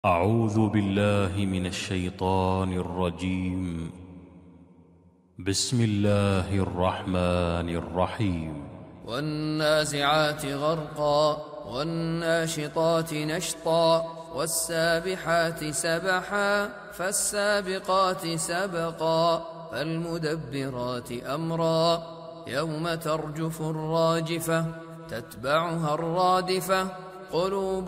أعوذ بالله من الشيطان الرجيم. بسم الله الرحمن الرحيم. والنازعات غرقا والناشطات نشطا والسابحات سبحا فالسابقات سبقا فالمدبرات أمرا يوم ترجف الراجفة تتبعها الرادفة قلوب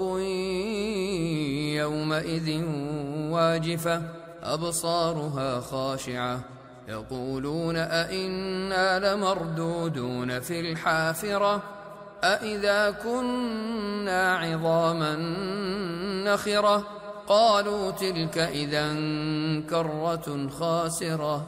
يومئذ واجفة أبصارها خاشعة يقولون أئنا لمردودون في الحافرة أئذا كنا عظاما نخرة قالوا تلك إذا كرة خاسرة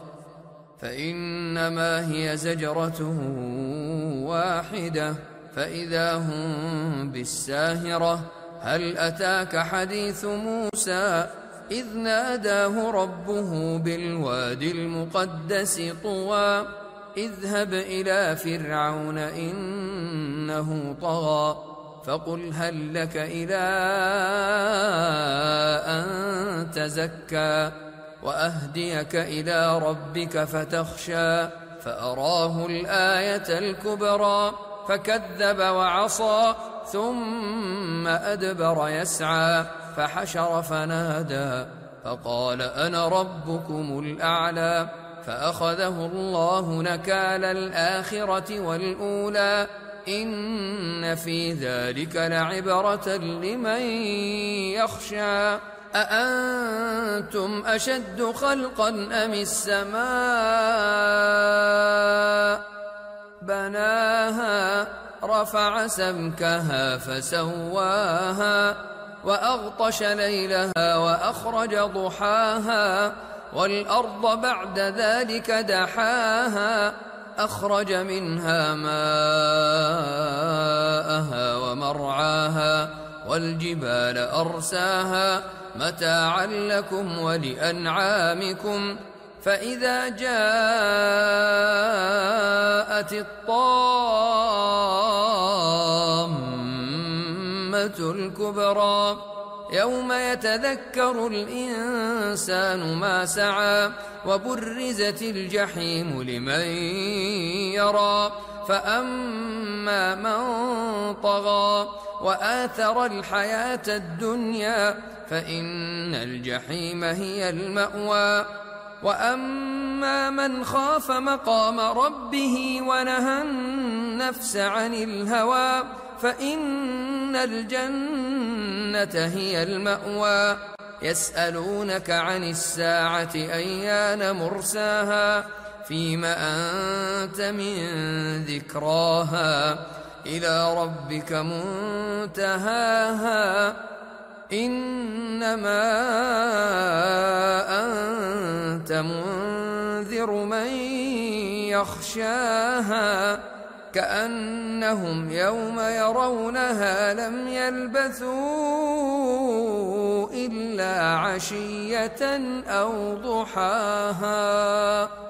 فإنما هي زجرة واحدة فإذا هم بالساهرة هل أتاك حديث موسى إذ ناداه ربه بالوادي المقدس طوى اذهب إلى فرعون إنه طغى فقل هل لك إلى أن تزكى وأهديك إلى ربك فتخشى فأراه الآية الكبرى فكذب وعصى ثم أدبر يسعى فحشر فنادى فقال أنا ربكم الأعلى فأخذه الله نكال الآخرة والأولى إن في ذلك لعبرة لمن يخشى أأنتم أشد خلقا أم السماء بناها رفع سمكها فسواها وأغطش ليلها وأخرج ضحاها والأرض بعد ذلك دحاها أخرج منها ماءها ومرعاها والجبال أرساها متاعا لكم ولأنعامكم فإذا جاءت الطامة الكبرى يوم يتذكر الإنسان ما سعى وبرزت الجحيم لمن يرى فأما من طغى وآثر الحياة الدنيا فإن الجحيم هي المأوى وأما من خاف مقام ربه ونهى النفس عن الهوى فإن الجنة هي المأوى يسألونك عن الساعة أيان مرساها فيم أنت من ذكراها إلى ربك منتهاها إنما أنت منذر من يخشاها كأنهم يوم يرونها لم يلبثوا إلا عشية أو ضحاها.